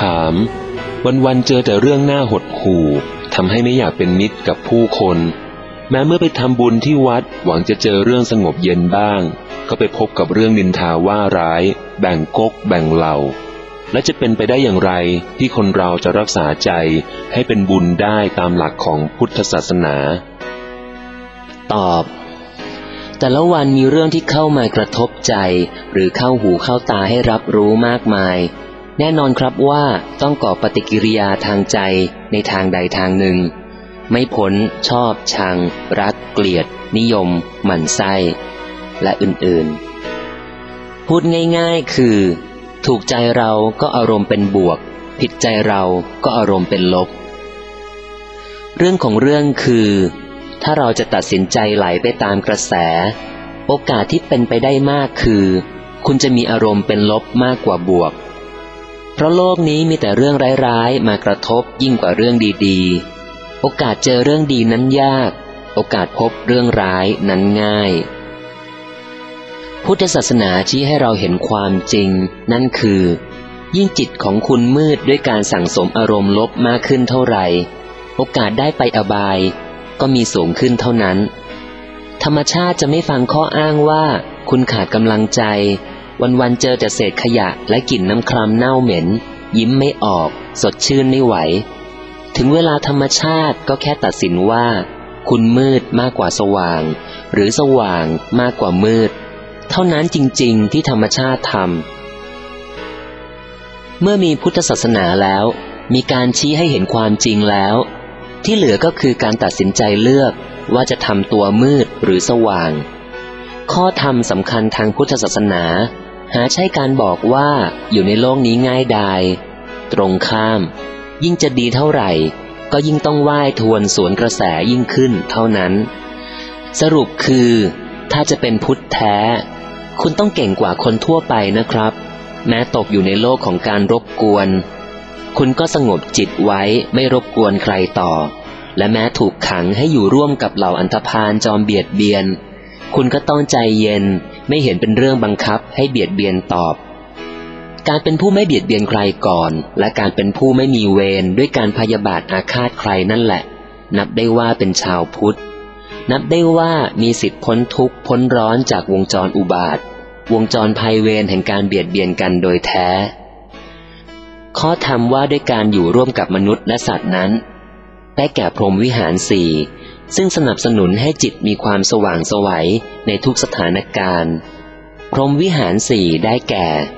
ามวันๆเจอแต่เรื่องน่าหดหู่ทำให้ไม่อยากเป็นมิตรกับผู้คนแม้เมื่อไปทำบุญที่วัดหวังจะเจอเรื่องสงบเย็นบ้างก็ไปพบกับเรื่องนินทาว่าร้ายแบ่งก๊กแบ่งเหล่าและจะเป็นไปได้อย่างไรที่คนเราจะรักษาใจให้เป็นบุญได้ตามหลักของพุทธศาสนาตอบแต่ละวันมีเรื่องที่เข้ามากระทบใจหรือเข้าหูเข้าตาให้รับรู้มากมายแน่นอนครับว่าต้องก่อปฏิกิริยาทางใจในทางใดทางหนึ่งไม่พ้นชอบชังรักเกลียดนิยมหมั่นไส้และอื่นๆพูดง่ายๆคือถูกใจเราก็อารมณ์เป็นบวกผิดใจเราก็อารมณ์เป็นลบเรื่องของเรื่องคือถ้าเราจะตัดสินใจไหลไปตามกระแสโอกาสที่เป็นไปได้มากคือคุณจะมีอารมณ์เป็นลบมากกว่าบวกเพราะโลกนี้มีแต่เรื่องร้ายๆมากระทบยิ่งกว่าเรื่องดีๆโอกาสเจอเรื่องดีนั้นยากโอกาสพบเรื่องร้ายนั้นง่ายพุทธศาสนาชี้ให้เราเห็นความจริงนั่นคือยิ่งจิตของคุณมืดด้วยการสั่งสมอารมณ์ลบมากขึ้นเท่าไหร่โอกาสได้ไปอบายก็มีสูงขึ้นเท่านั้นธรรมชาติจะไม่ฟังข้ออ้างว่าคุณขาดกำลังใจวันๆเจอแต่เศษขยะและกลิ่นน้ำครามเน่าเหม็นยิ้มไม่ออกสดชื่นไม่ไหวถึงเวลาธรรมชาติก็แค่ตัดสินว่าคุณมืดมากกว่าสว่างหรือสว่างมากกว่ามืดเท่านั้นจริงๆที่ธรรมชาติทำเมื่อมีพุทธศาสนาแล้วมีการชี้ให้เห็นความจริงแล้วที่เหลือก็คือการตัดสินใจเลือกว่าจะทำตัวมืดหรือสว่างข้อธรรมสำคัญทางพุทธศาสนาหาใช่การบอกว่าอยู่ในโลกนี้ง่ายดายตรงข้ามยิ่งจะดีเท่าไหร่ก็ยิ่งต้องว่ายทวนสวนกระแสยิ่งขึ้นเท่านั้นสรุปคือถ้าจะเป็นพุทธแท้คุณต้องเก่งกว่าคนทั่วไปนะครับแม้ตกอยู่ในโลกของการรบกวนคุณก็สงบจิตไว้ไม่รบกวนใครต่อและแม้ถูกขังให้อยู่ร่วมกับเหล่าอันธพาลจอมเบียดเบียนคุณก็ต้องใจเย็นไม่เห็นเป็นเรื่องบังคับให้เบียดเบียนตอบการเป็นผู้ไม่เบียดเบียนใครก่อนและการเป็นผู้ไม่มีเวรด้วยการพยาบาทอาฆาตใครนั่นแหละนับได้ว่าเป็นชาวพุทธนับได้ว่ามีสิทธิพ้นทุกข์พ้นร้อนจากวงจรอุบาทวงจรภัยเวรแห่งการเบียดเบียนกันโดยแท้ข้อธรรมว่าด้วยการอยู่ร่วมกับมนุษย์และสัตว์นั้นได้แก่พรหมวิหารสี่ซึ่งสนับสนุนให้จิตมีความสว่างไสวในทุกสถานการณ์พรหมวิหารสี่ได้แก่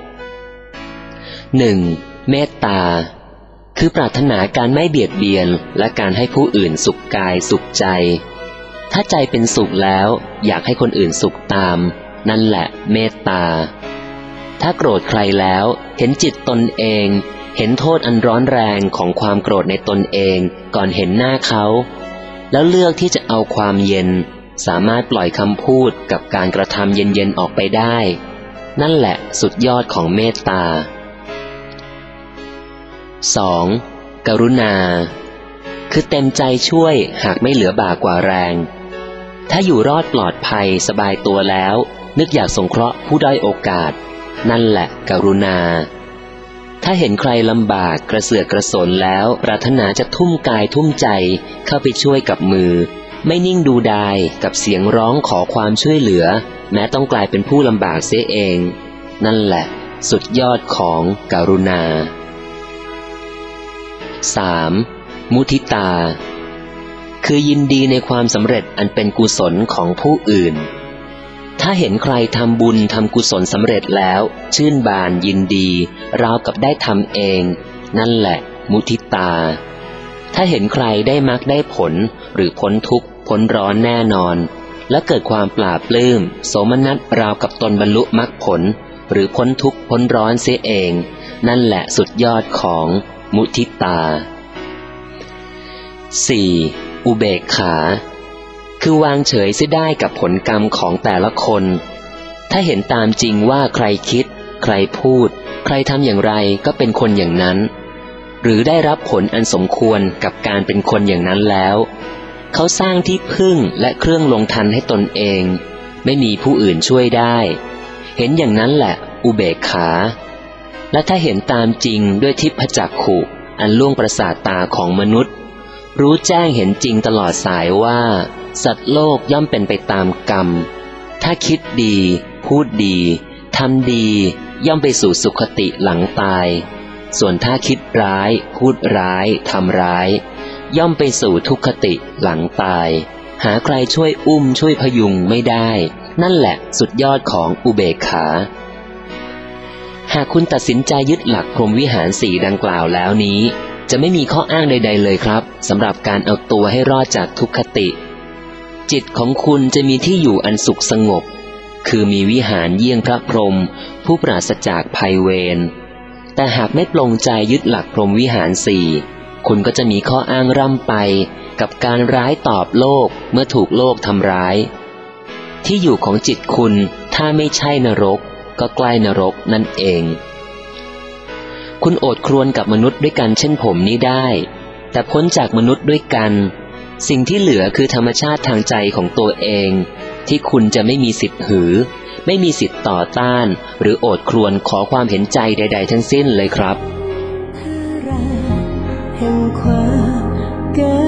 1. เมตตาคือปรารถนาการไม่เบียดเบียนและการให้ผู้อื่นสุขกายสุขใจถ้าใจเป็นสุขแล้วอยากให้คนอื่นสุขตามนั่นแหละเมตตาถ้าโกรธใครแล้วเห็นจิตตนเองเห็นโทษอันร้อนแรงของความโกรธในตนเองก่อนเห็นหน้าเขาแล้วเลือกที่จะเอาความเย็นสามารถปล่อยคำพูดกับการกระทำเย็นๆออกไปได้นั่นแหละสุดยอดของเมตตา 2. กรุณาคือเต็มใจช่วยหากไม่เหลือบ่ากว่าแรงถ้าอยู่รอดปลอดภัยสบายตัวแล้วนึกอยากสงเคราะห์ผู้ด้อยโอกาสนั่นแหละกรุณาถ้าเห็นใครลำบากกระเสือกกระสนแล้วปรารถนาจะทุ่มกายทุ่มใจเข้าไปช่วยกับมือไม่นิ่งดูดายกับเสียงร้องขอความช่วยเหลือแม้ต้องกลายเป็นผู้ลำบากเสียเองนั่นแหละสุดยอดของกรุณา 3. มุทิตาคือยินดีในความสำเร็จอันเป็นกุศลของผู้อื่นถ้าเห็นใครทำบุญทำกุศลสำเร็จแล้วชื่นบานยินดีราวกับได้ทำเองนั่นแหละมุทิตาถ้าเห็นใครได้มรรคได้ผลหรือพ้นทุกข์พ้นร้อนแน่นอนและเกิดความปลาบปลื้มโสมนัสราวกับตนบรรลุมรรคผลหรือพ้นทุกข์พ้นร้อนเสียเองนั่นแหละสุดยอดของมุทิตา 4. อุเบกขาคือวางเฉยเสียได้กับผลกรรมของแต่ละคนถ้าเห็นตามจริงว่าใครคิดใครพูดใครทำอย่างไรก็เป็นคนอย่างนั้นหรือได้รับผลอันสมควรกับการเป็นคนอย่างนั้นแล้วเขาสร้างที่พึ่งและเครื่องลงทันให้ตนเองไม่มีผู้อื่นช่วยได้เห็นอย่างนั้นแหละอุเบกขาและถ้าเห็นตามจริงด้วยทิพจักขุอันล่วงประสาทตาของมนุษย์รู้แจ้งเห็นจริงตลอดสายว่าสัตว์โลกย่อมเป็นไปตามกรรมถ้าคิดดีพูดดีทำดีย่อมไปสู่สุคติหลังตายส่วนถ้าคิดร้ายพูดร้ายทำร้ายย่อมไปสู่ทุกขติหลังตายหาใครช่วยอุ้มช่วยพยุงไม่ได้นั่นแหละสุดยอดของอุเบกขาหากคุณตัดสินใจยึดหลักพรหมวิหารสี่ดังกล่าวแล้วนี้จะไม่มีข้ออ้างใดๆเลยครับสำหรับการเอาตัวให้รอดจากทุกขติจิตของคุณจะมีที่อยู่อันสุขสงบคือมีวิหารเยี่ยงพระพรหมผู้ปราศจากภัยเวรแต่หากไม่ปลงใจยึดหลักพรหมวิหารสี่คุณก็จะมีข้ออ้างร่ำไปกับการร้ายตอบโลกเมื่อถูกโลกทำร้ายที่อยู่ของจิตคุณถ้าไม่ใช่นรกก็ใกล้นรกนั่นเองคุณโอดครวญกับมนุษย์ด้วยกันเช่นผมนี้ได้แต่พ้นจากมนุษย์ด้วยกันสิ่งที่เหลือคือธรรมชาติทางใจของตัวเองที่คุณจะไม่มีสิทธิ์หือไม่มีสิทธิ์ต่อต้านหรือโอดครวญขอความเห็นใจใดๆทั้งสิ้นเลยครับแห่งความ